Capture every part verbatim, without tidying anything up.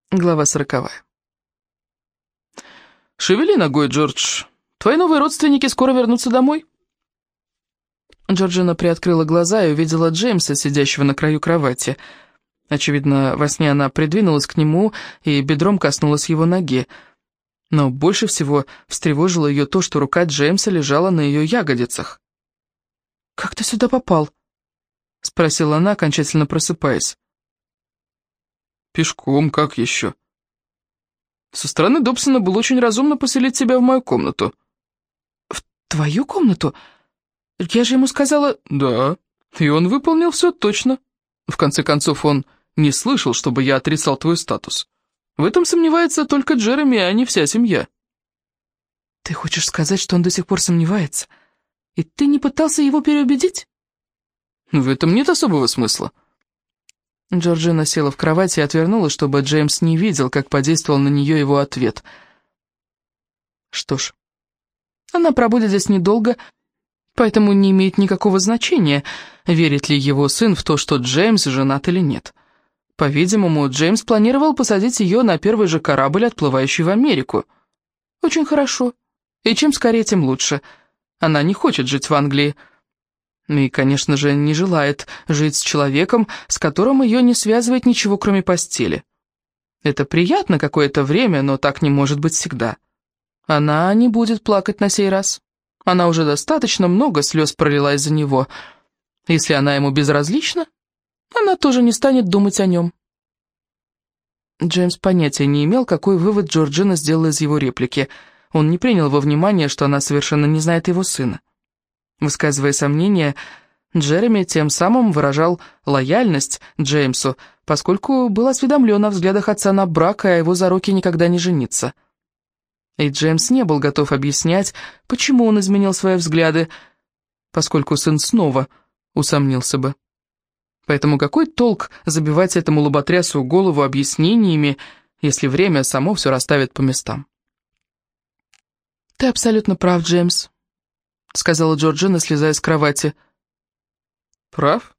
Глава сороковая. «Шевели ногой, Джордж. Твои новые родственники скоро вернутся домой». Джорджина приоткрыла глаза и увидела Джеймса, сидящего на краю кровати. Очевидно, во сне она придвинулась к нему и бедром коснулась его ноги. Но больше всего встревожило ее то, что рука Джеймса лежала на ее ягодицах. «Как ты сюда попал?» — спросила она, окончательно просыпаясь. «Пешком, как еще? Со стороны Добсона было очень разумно поселить тебя в мою комнату». «В твою комнату? Я же ему сказала...» «Да, и он выполнил все точно. В конце концов, он не слышал, чтобы я отрицал твой статус. В этом сомневается только Джереми, а не вся семья». «Ты хочешь сказать, что он до сих пор сомневается? И ты не пытался его переубедить?» «В этом нет особого смысла». Джорджина села в кровати и отвернулась, чтобы Джеймс не видел, как подействовал на нее его ответ. Что ж, она пробудет здесь недолго, поэтому не имеет никакого значения, верит ли его сын в то, что Джеймс женат или нет. По-видимому, Джеймс планировал посадить ее на первый же корабль, отплывающий в Америку. Очень хорошо. И чем скорее, тем лучше. Она не хочет жить в Англии. И, конечно же, не желает жить с человеком, с которым ее не связывает ничего, кроме постели. Это приятно какое-то время, но так не может быть всегда. Она не будет плакать на сей раз. Она уже достаточно много слез пролила из-за него. Если она ему безразлична, она тоже не станет думать о нем. Джеймс понятия не имел, какой вывод Джорджина сделала из его реплики. Он не принял во внимание, что она совершенно не знает его сына. Высказывая сомнения, Джереми тем самым выражал лояльность Джеймсу, поскольку был осведомлен о взглядах отца на брак и о его зароке никогда не жениться. И Джеймс не был готов объяснять, почему он изменил свои взгляды, поскольку сын снова усомнился бы. Поэтому какой толк забивать этому лоботрясу голову объяснениями, если время само все расставит по местам? «Ты абсолютно прав, Джеймс», — сказала Джорджина, слезая с кровати. «Прав?»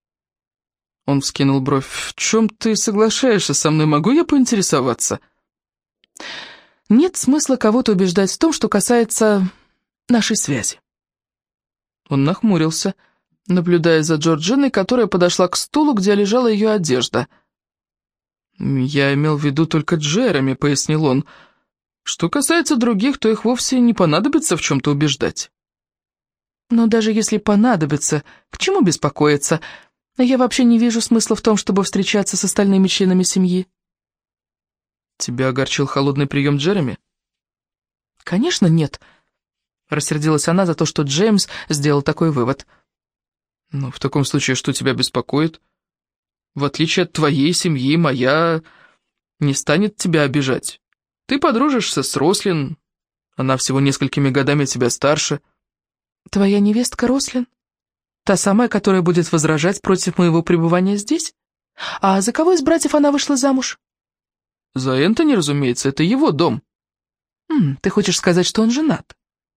Он вскинул бровь. «В чем ты соглашаешься со мной? Могу я поинтересоваться?» «Нет смысла кого-то убеждать в том, что касается нашей связи». Он нахмурился, наблюдая за Джорджиной, которая подошла к стулу, где лежала ее одежда. «Я имел в виду только Джереми», — пояснил он. «Что касается других, то их вовсе не понадобится в чем-то убеждать». «Но даже если понадобится, к чему беспокоиться? Я вообще не вижу смысла в том, чтобы встречаться с остальными членами семьи». «Тебя огорчил холодный прием Джереми?» «Конечно, нет», — рассердилась она за то, что Джеймс сделал такой вывод. «Ну, в таком случае, что тебя беспокоит? В отличие от твоей семьи, моя не станет тебя обижать. Ты подружишься с Рослин, она всего несколькими годами тебя старше». «Твоя невестка Рослин? Та самая, которая будет возражать против моего пребывания здесь? А за кого из братьев она вышла замуж?» «За Энтони, разумеется, это его дом». М, «Ты хочешь сказать, что он женат?»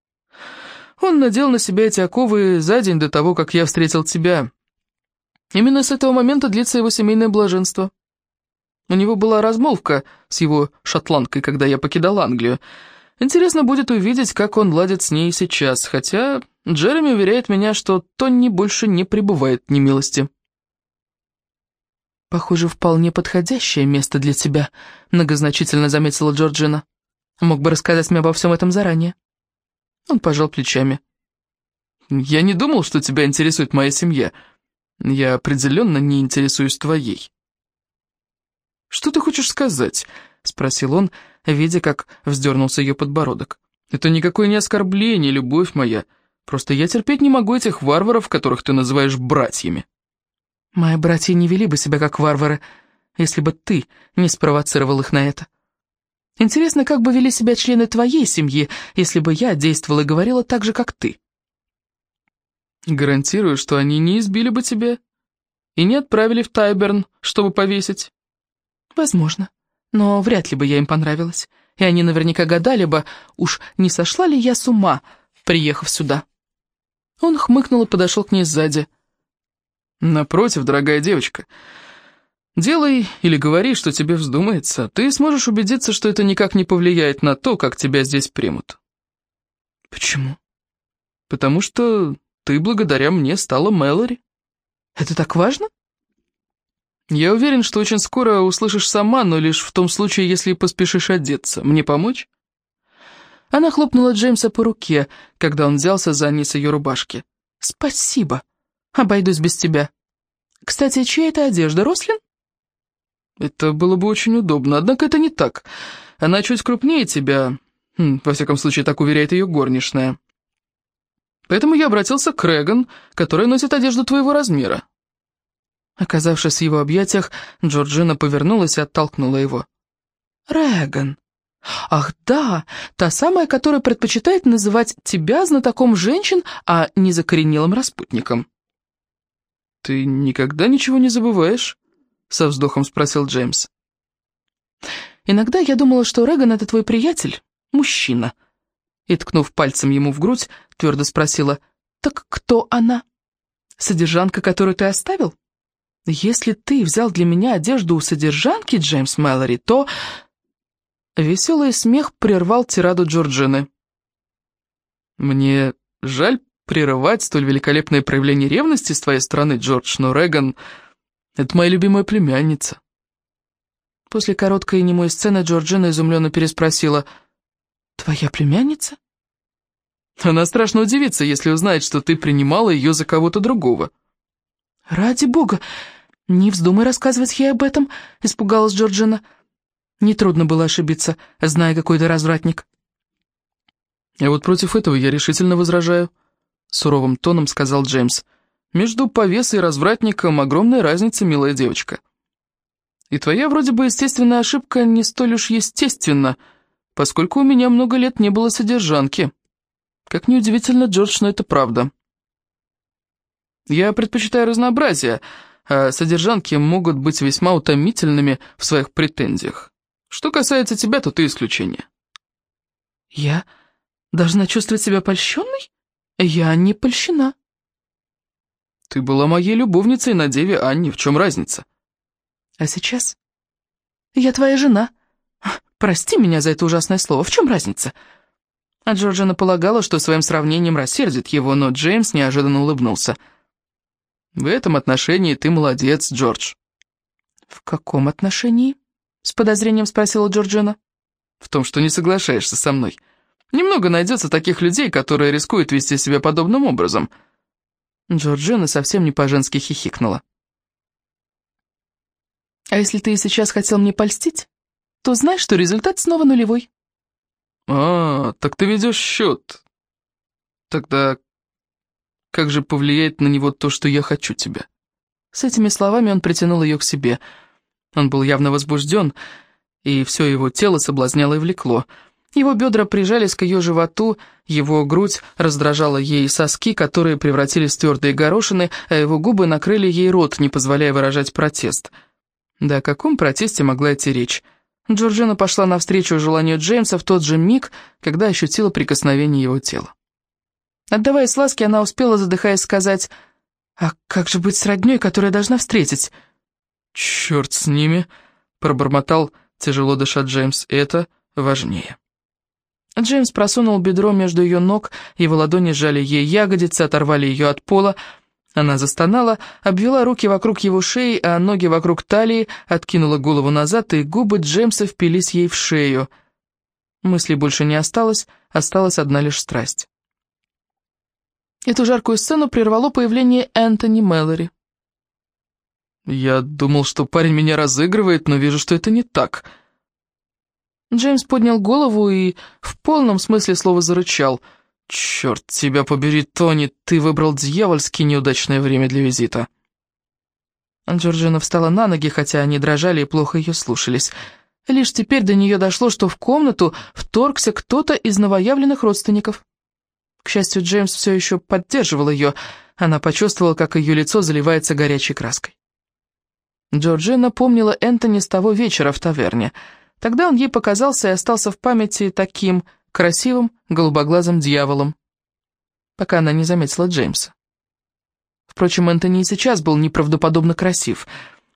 «Он надел на себя эти оковы за день до того, как я встретил тебя. Именно с этого момента длится его семейное блаженство. У него была размолвка с его шотландкой, когда я покидал Англию. Интересно будет увидеть, как он ладит с ней сейчас, хотя Джереми уверяет меня, что Тонни больше не пребывает в немилости». «Похоже, вполне подходящее место для тебя», — многозначительно заметила Джорджина. «Мог бы рассказать мне обо всем этом заранее». Он пожал плечами. «Я не думал, что тебя интересует моя семья. Я определенно не интересуюсь твоей». «Что ты хочешь сказать?» — спросил он, видя, как вздернулся ее подбородок. «Это никакое не оскорбление, любовь моя. Просто я терпеть не могу этих варваров, которых ты называешь братьями». «Мои братья не вели бы себя как варвары, если бы ты не спровоцировал их на это. Интересно, как бы вели себя члены твоей семьи, если бы я действовала и говорила так же, как ты?» «Гарантирую, что они не избили бы тебя и не отправили в Тайберн, чтобы повесить». «Возможно, но вряд ли бы я им понравилась, и они наверняка гадали бы, уж не сошла ли я с ума, приехав сюда». Он хмыкнул и подошел к ней сзади. «Напротив, дорогая девочка, Делай или говори, что тебе вздумается. Ты сможешь убедиться, что это никак не повлияет на то, как тебя здесь примут. Почему? Потому что ты благодаря мне стала Мэлори. Это так важно? Я уверен, что очень скоро услышишь сама, но лишь в том случае, если поспешишь одеться. Мне помочь? Она хлопнула Джеймса по руке, когда он взялся за низ ее рубашки. «Спасибо. Обойдусь без тебя. Кстати, чья это одежда, Рослин?» Это было бы очень удобно, однако это не так. Она чуть крупнее тебя, во всяком случае, так уверяет ее горничная. Поэтому я обратился к Реган, которая носит одежду твоего размера. Оказавшись в его объятиях, Джорджина повернулась и оттолкнула его. «Реган! Ах да, та самая, которая предпочитает называть тебя знатоком женщин, а не закоренелым распутником». «Ты никогда ничего не забываешь?» — со вздохом спросил Джеймс. «Иногда я думала, что Реган — это твой приятель, мужчина». И, ткнув пальцем ему в грудь, твердо спросила: «Так кто она? Содержанка, которую ты оставил? Если ты взял для меня одежду у содержанки, Джеймс Мэлори, то...» Веселый смех прервал тираду Джорджины. «Мне жаль прерывать столь великолепное проявление ревности с твоей стороны, Джордж, но Реган — это моя любимая племянница». После короткой и немой сцены Джорджина изумленно переспросила: «Твоя племянница?» «Она страшно удивится, если узнает, что ты принимала ее за кого-то другого». «Ради бога, не вздумай рассказывать ей об этом», — испугалась Джорджина. Нетрудно было ошибиться, зная, какой ты развратник. «А вот против этого я решительно возражаю», — суровым тоном сказал Джеймс. «Между повесой и развратником огромная разница, милая девочка. И твоя вроде бы естественная ошибка не столь уж естественна, поскольку у меня много лет не было содержанки. Как ни удивительно, Джордж, но это правда. Я предпочитаю разнообразие, а содержанки могут быть весьма утомительными в своих претензиях. Что касается тебя, то ты исключение». «Я должна чувствовать себя польщенной? Я не польщена». «Ты была моей любовницей на деве Анне, в чем разница?» «А сейчас? Я твоя жена. Прости меня за это ужасное слово, в чем разница?» А Джорджина полагала, что своим сравнением рассердит его, но Джеймс неожиданно улыбнулся. «В этом отношении ты молодец, Джордж». «В каком отношении?» — с подозрением спросила Джорджина. «В том, что не соглашаешься со мной. Немного найдется таких людей, которые рискуют вести себя подобным образом». Джорджина совсем не по-женски хихикнула. «А если ты сейчас хотел мне польстить, то знаешь, что результат снова нулевой». «А, так ты ведешь счет. Тогда как же повлияет на него то, что я хочу тебя?» С этими словами он притянул ее к себе. Он был явно возбужден, и все его тело соблазняло и влекло. Его бедра прижались к ее животу, его грудь раздражала ей соски, которые превратились в твердые горошины, а его губы накрыли ей рот, не позволяя выражать протест. Да о каком протесте могла идти речь? Джорджина пошла навстречу желанию Джеймса в тот же миг, когда ощутила прикосновение его тела. Отдаваясь ласке, она успела, задыхаясь, сказать: «А как же быть с роднёй, которую я должна встретить?» «Черт с ними», — пробормотал, тяжело дыша Джеймс, — «это важнее». Джеймс просунул бедро между ее ног, его ладони сжали ей ягодицы, оторвали ее от пола. Она застонала, обвела руки вокруг его шеи, а ноги вокруг талии, откинула голову назад, и губы Джеймса впились ей в шею. Мыслей больше не осталось, осталась одна лишь страсть. Эту жаркую сцену прервало появление Энтони Мэлори. «Я думал, что парень меня разыгрывает, но вижу, что это не так». Джеймс поднял голову и в полном смысле слова зарычал. «Черт тебя побери, Тони, ты выбрал дьявольски неудачное время для визита». Джорджина встала на ноги, хотя они дрожали и плохо ее слушались. Лишь теперь до нее дошло, что в комнату вторгся кто-то из новоявленных родственников. К счастью, Джеймс все еще поддерживал ее. Она почувствовала, как ее лицо заливается горячей краской. Джорджина помнила Энтони с того вечера в таверне. Тогда он ей показался и остался в памяти таким красивым, голубоглазым дьяволом, пока она не заметила Джеймса. Впрочем, Энтони и сейчас был неправдоподобно красив.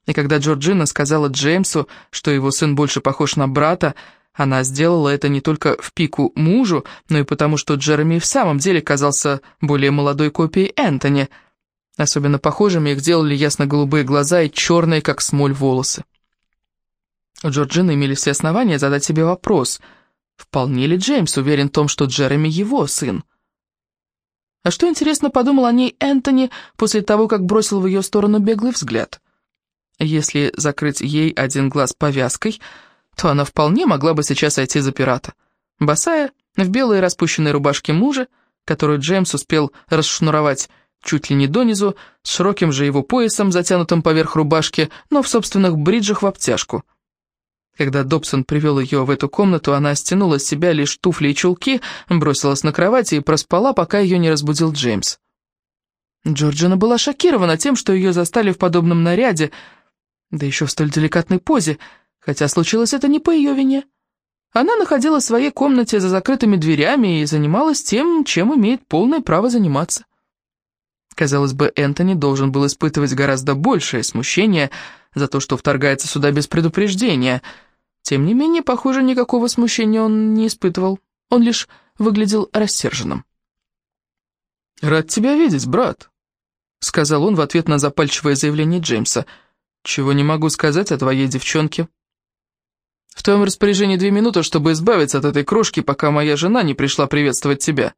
И когда Джорджина сказала Джеймсу, что его сын больше похож на брата, она сделала это не только в пику мужу, но и потому, что Джереми в самом деле казался более молодой копией Энтони. Особенно похожими их делали ясно-голубые глаза и черные, как смоль, волосы. У Джорджины имели все основания задать себе вопрос, вполне ли Джеймс уверен в том, что Джереми его сын. А что, интересно, подумал о ней Энтони после того, как бросил в ее сторону беглый взгляд? Если закрыть ей один глаз повязкой, то она вполне могла бы сейчас сойти за пирата. Босая, в белой распущенной рубашке мужа, которую Джеймс успел расшнуровать чуть ли не донизу, с широким же его поясом, затянутым поверх рубашки, но в собственных бриджах в обтяжку. Когда Добсон привел ее в эту комнату, она стянула с себя лишь туфли и чулки, бросилась на кровать и проспала, пока ее не разбудил Джеймс. Джорджина была шокирована тем, что ее застали в подобном наряде, да еще в столь деликатной позе, хотя случилось это не по ее вине. Она находилась в своей комнате за закрытыми дверями и занималась тем, чем имеет полное право заниматься. Казалось бы, Энтони должен был испытывать гораздо большее смущение за то, что вторгается сюда без предупреждения. Тем не менее, похоже, никакого смущения он не испытывал. Он лишь выглядел рассерженным. «Рад тебя видеть, брат», — сказал он в ответ на запальчивое заявление Джеймса. «Чего не могу сказать о твоей девчонке. В твоем распоряжении две минуты, чтобы избавиться от этой крошки, пока моя жена не пришла приветствовать тебя».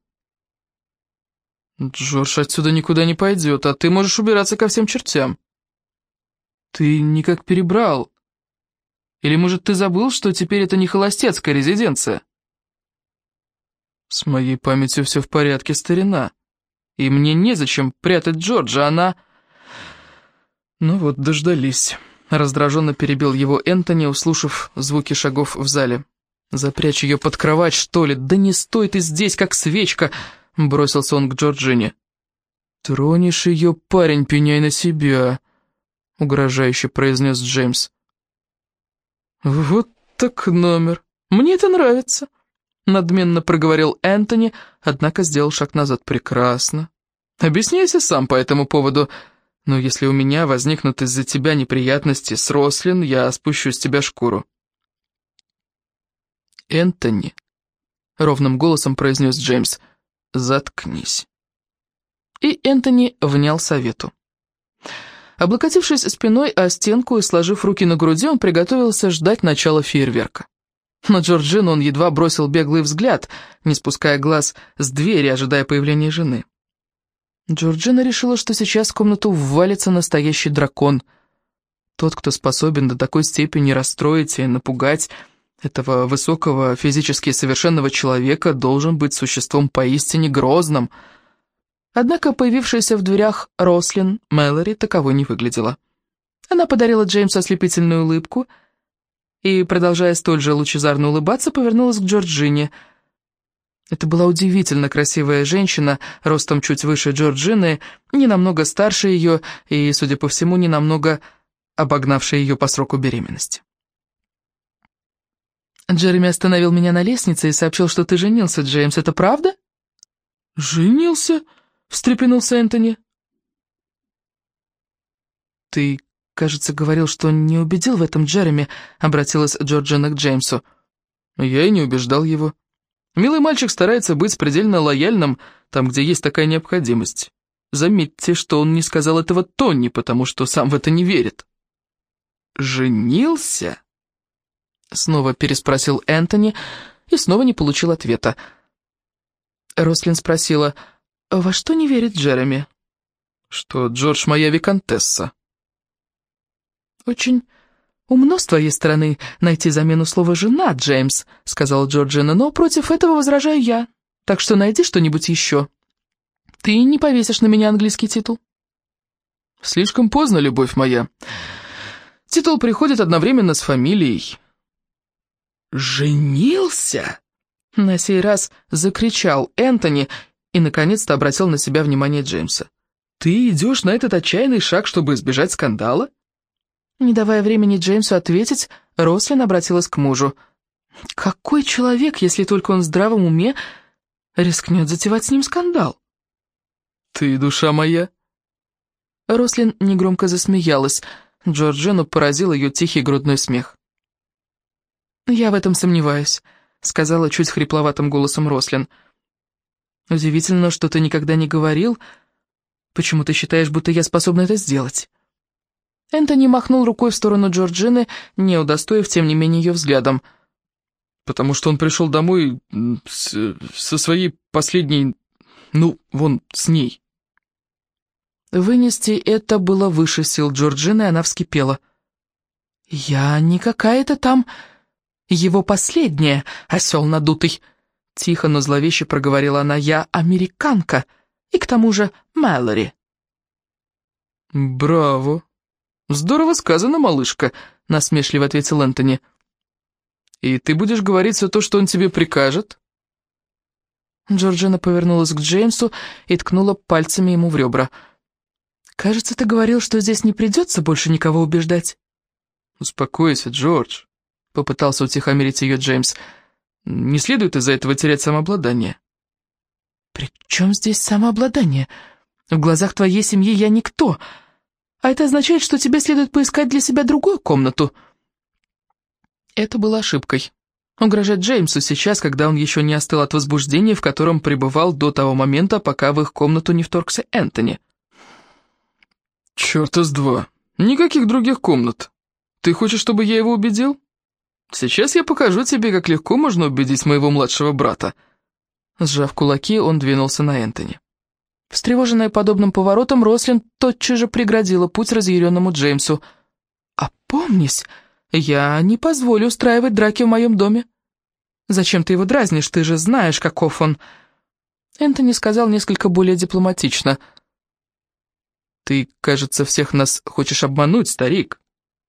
«Джордж отсюда никуда не пойдет, а ты можешь убираться ко всем чертям». «Ты никак перебрал. Или, может, ты забыл, что теперь это не холостяцкая резиденция?» «С моей памятью все в порядке, старина. И мне незачем прятать Джорджа, она...» «Ну вот, дождались», — раздраженно перебил его Энтони, услышав звуки шагов в зале. «Запрячь ее под кровать, что ли? Да не стой ты здесь, как свечка!» — бросился он к Джорджине. «Тронешь ее, парень, пеняй на себя», — угрожающе произнес Джеймс. «Вот так номер. Мне это нравится», — надменно проговорил Энтони, однако сделал шаг назад. «Прекрасно. Объясняйся сам по этому поводу. Но если у меня возникнут из-за тебя неприятности с Рослин, я спущу с тебя шкуру». «Энтони», — ровным голосом произнес Джеймс, — «заткнись». И Энтони внял совету. Облокотившись спиной о стенку и сложив руки на груди, он приготовился ждать начала фейерверка. На Джорджину он едва бросил беглый взгляд, не спуская глаз с двери, ожидая появления жены. Джорджина решила, что сейчас в комнату ввалится настоящий дракон. Тот, кто способен до такой степени расстроить и напугать этого высокого, физически совершенного человека, должен быть существом поистине грозным. Однако появившаяся в дверях Рослин Мэлори таковой не выглядела. Она подарила Джеймсу ослепительную улыбку и, продолжая столь же лучезарно улыбаться, повернулась к Джорджине. Это была удивительно красивая женщина, ростом чуть выше Джорджины, не намного старше ее и, судя по всему, не намного обогнавшая ее по сроку беременности. «Джереми остановил меня на лестнице и сообщил, что ты женился, Джеймс. Это правда?» «Женился?» — встрепенулся Энтони. «Ты, кажется, говорил, что не убедил в этом Джереми», — обратилась Джорджина к Джеймсу. «Я и не убеждал его. Милый мальчик старается быть предельно лояльным там, где есть такая необходимость. Заметьте, что он не сказал этого Тони, потому что сам в это не верит». «Женился?» — снова переспросил Энтони и снова не получил ответа. Рослин спросила: «Во что не верит Джереми?» «Что Джордж моя виконтесса». «Очень умно с твоей стороны найти замену слова «жена», Джеймс», — сказала Джорджина, «но против этого возражаю я, так что найди что-нибудь еще. Ты не повесишь на меня английский титул». «Слишком поздно, любовь моя. Титул приходит одновременно с фамилией». «Женился?» — на сей раз закричал Энтони и, наконец-то, обратил на себя внимание Джеймса. «Ты идешь на этот отчаянный шаг, чтобы избежать скандала?» Не давая времени Джеймсу ответить, Рослин обратилась к мужу. «Какой человек, если только он в здравом уме, рискнет затевать с ним скандал?» «Ты душа моя». Рослин негромко засмеялась. Джорджину поразил ее тихий грудной смех. «Я в этом сомневаюсь», — сказала чуть хрипловатым голосом Рослин. «Удивительно, что ты никогда не говорил. Почему ты считаешь, будто я способна это сделать?» Энтони махнул рукой в сторону Джорджины, не удостоив, тем не менее, ее взглядом. «Потому что он пришел домой с, со своей последней... ну, вон, с ней». Вынести это было выше сил Джорджины, и она вскипела. «Я не какая-то там... его последняя, осел надутый!» Тихо, но зловеще проговорила она. «Я американка, и к тому же Мэлори». «Браво! Здорово сказано, малышка», — насмешливо ответил Энтони. «И ты будешь говорить все то, что он тебе прикажет?» Джорджина повернулась к Джеймсу и ткнула пальцами ему в ребра. «Кажется, ты говорил, что здесь не придется больше никого убеждать». «Успокойся, Джордж», — попытался утихомирить ее Джеймс. «Не следует из-за этого терять самообладание». «При чем здесь самообладание? В глазах твоей семьи я никто, а это означает, что тебе следует поискать для себя другую комнату». Это было ошибкой. Угрожать Джеймсу сейчас, когда он еще не остыл от возбуждения, в котором пребывал до того момента, пока в их комнату не вторгся Энтони. «Черта с два. Никаких других комнат. Ты хочешь, чтобы я его убедил? Сейчас я покажу тебе, как легко можно убедить моего младшего брата». Сжав кулаки, он двинулся на Энтони. Встревоженная подобным поворотом, Рослин тотчас же преградила путь разъяренному Джеймсу. «Опомнись, я не позволю устраивать драки в моем доме. Зачем ты его дразнишь, ты же знаешь, каков он». Энтони сказал несколько более дипломатично. «Ты, кажется, всех нас хочешь обмануть, старик.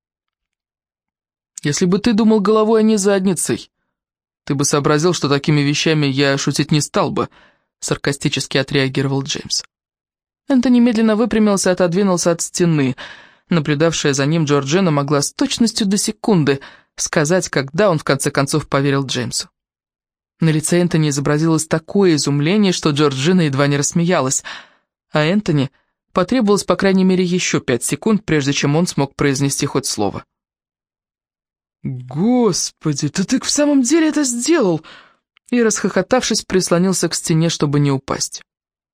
Если бы ты думал головой, а не задницей, ты бы сообразил, что такими вещами я шутить не стал бы», — саркастически отреагировал Джеймс. Энтони медленно выпрямился и отодвинулся от стены. Наблюдавшая за ним Джорджина могла с точностью до секунды сказать, когда он в конце концов поверил Джеймсу. На лице Энтони изобразилось такое изумление, что Джорджина едва не рассмеялась, а Энтони потребовалось по крайней мере еще пять секунд, прежде чем он смог произнести хоть слово. «Господи, да ты в самом деле это сделал!» И, расхохотавшись, прислонился к стене, чтобы не упасть.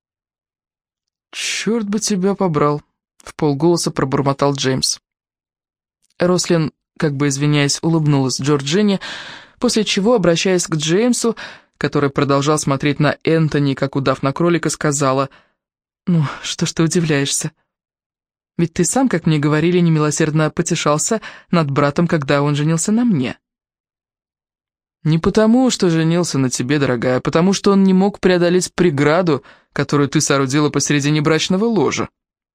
«Черт бы тебя побрал!» — вполголоса пробормотал Джеймс. Рослин, как бы извиняясь, улыбнулась Джорджине, после чего, обращаясь к Джеймсу, который продолжал смотреть на Энтони, как удав на кролика, сказала: «Ну, что ж ты удивляешься? Ведь ты сам, как мне говорили, немилосердно потешался над братом, когда он женился на мне». «Не потому, что женился на тебе, дорогая, а потому, что он не мог преодолеть преграду, которую ты соорудила посередине брачного ложа».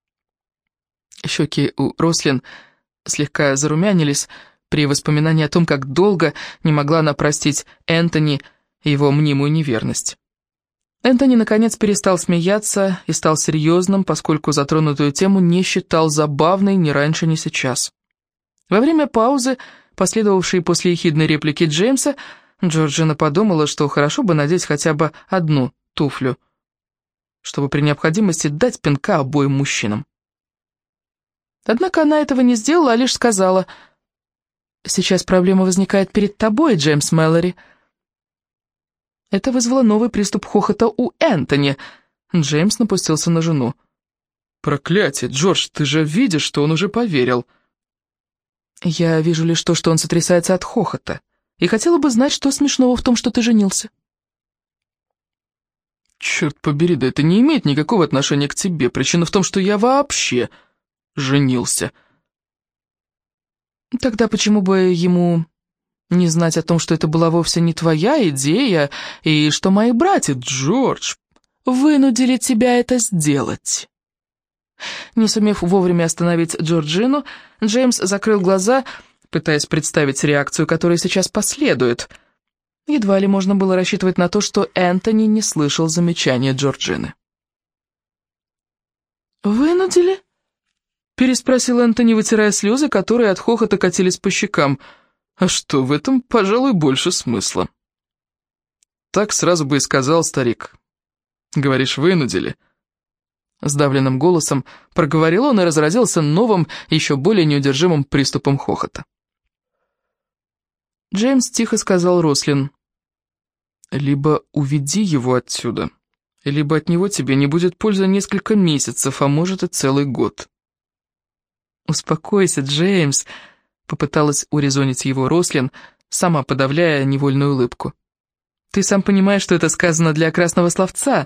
Щеки у Рослин слегка зарумянились при воспоминании о том, как долго не могла она простить Энтони его мнимую неверность. Энтони, наконец, перестал смеяться и стал серьезным, поскольку затронутую тему не считал забавной ни раньше, ни сейчас. Во время паузы, последовавшей после ехидной реплики Джеймса, Джорджина подумала, что хорошо бы надеть хотя бы одну туфлю, чтобы при необходимости дать пинка обоим мужчинам. Однако она этого не сделала, а лишь сказала: «Сейчас проблема возникает перед тобой, Джеймс Мэлори». Это вызвало новый приступ хохота у Энтони. Джеймс напустился на жену. «Проклятие, Джордж, ты же видишь, что он уже поверил». «Я вижу лишь то, что он сотрясается от хохота, и хотела бы знать, что смешного в том, что ты женился». «Черт побери, да это не имеет никакого отношения к тебе. Причина в том, что я вообще женился». «Тогда почему бы ему не знать о том, что это была вовсе не твоя идея, и что мои братья, Джордж, вынудили тебя это сделать?» Не сумев вовремя остановить Джорджину, Джеймс закрыл глаза, пытаясь представить реакцию, которая сейчас последует. Едва ли можно было рассчитывать на то, что Энтони не слышал замечания Джорджины. «Вынудили?» — переспросил Энтони, вытирая слезы, которые от хохота катились по щекам. «А что, в этом, пожалуй, больше смысла». «Так сразу бы и сказал старик. Говоришь, вынудили». Сдавленным голосом проговорил он и разразился новым, еще более неудержимым приступом хохота. Джеймс тихо сказал Рослин: «Либо уведи его отсюда, либо от него тебе не будет пользы несколько месяцев, а может и целый год». «Успокойся, Джеймс», — попыталась урезонить его Рослин, сама подавляя невольную улыбку. «Ты сам понимаешь, что это сказано для красного словца».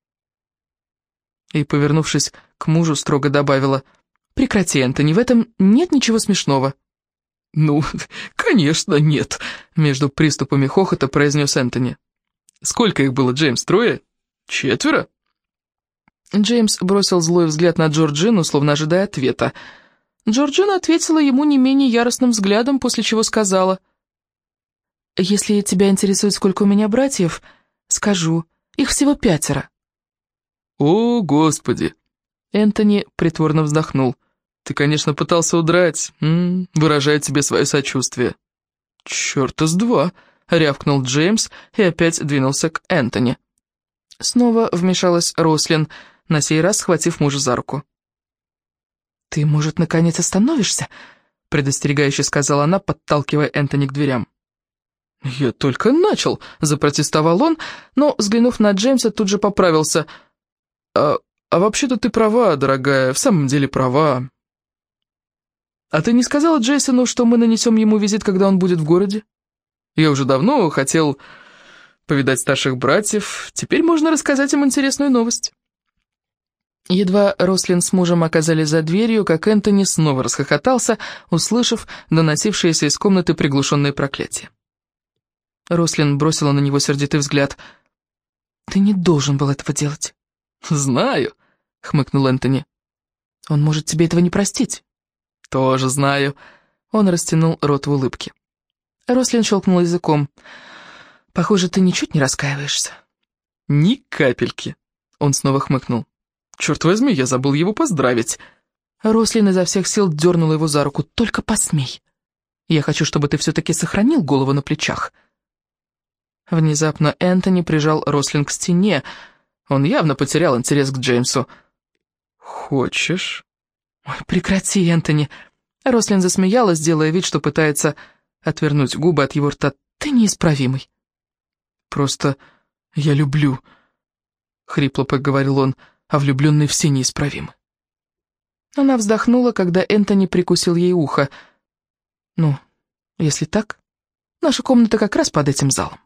И, повернувшись к мужу, строго добавила: «Прекрати, Энтони, в этом нет ничего смешного». «Ну, конечно, нет», — между приступами хохота произнес Энтони. «Сколько их было, Джеймс, трое? Четверо?» Джеймс бросил злой взгляд на Джорджину, словно ожидая ответа. Джорджина ответила ему не менее яростным взглядом, после чего сказала: «Если тебя интересует, сколько у меня братьев, скажу, их всего пятеро». «О, Господи!» Энтони притворно вздохнул. «Ты, конечно, пытался удрать. М-м, выражаю тебе свое сочувствие». «Чёрта с два!» — рявкнул Джеймс и опять двинулся к Энтони. Снова вмешалась Рослин, на сей раз схватив мужа за руку. «Ты, может, наконец остановишься?» — предостерегающе сказала она, подталкивая Энтони к дверям. «Я только начал», — запротестовал он, но, взглянув на Джеймса, тут же поправился. «А, а вообще-то ты права, дорогая, в самом деле права. А ты не сказала Джейсону, что мы нанесем ему визит, когда он будет в городе? Я уже давно хотел повидать старших братьев, теперь можно рассказать им интересную новость». Едва Рослин с мужем оказались за дверью, как Энтони снова расхохотался, услышав доносившиеся из комнаты приглушенные проклятия. Рослин бросила на него сердитый взгляд. «Ты не должен был этого делать». «Знаю», — хмыкнул Энтони. «Он может тебе этого не простить». «Тоже знаю». Он растянул рот в улыбке. Рослин щелкнул языком. «Похоже, ты ничуть не раскаиваешься». «Ни капельки», — он снова хмыкнул. «Черт возьми, я забыл его поздравить». Рослин изо всех сил дернула его за руку. «Только посмей. Я хочу, чтобы ты все-таки сохранил голову на плечах». Внезапно Энтони прижал Рослин к стене. Он явно потерял интерес к Джеймсу. «Хочешь?» «Ой, прекрати, Энтони!» Рослин засмеялась, делая вид, что пытается отвернуть губы от его рта. «Ты неисправимый». «Просто я люблю», — хрипло поговорил он, — «а влюбленные все неисправимы». Она вздохнула, когда Энтони прикусил ей ухо. «Ну, если так, наша комната как раз под этим залом».